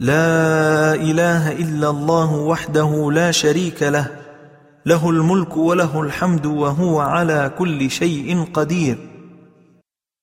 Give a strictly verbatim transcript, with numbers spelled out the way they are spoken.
لا إله إلا الله وحده لا شريك له، له الملك وله الحمد وهو على كل شيء قدير.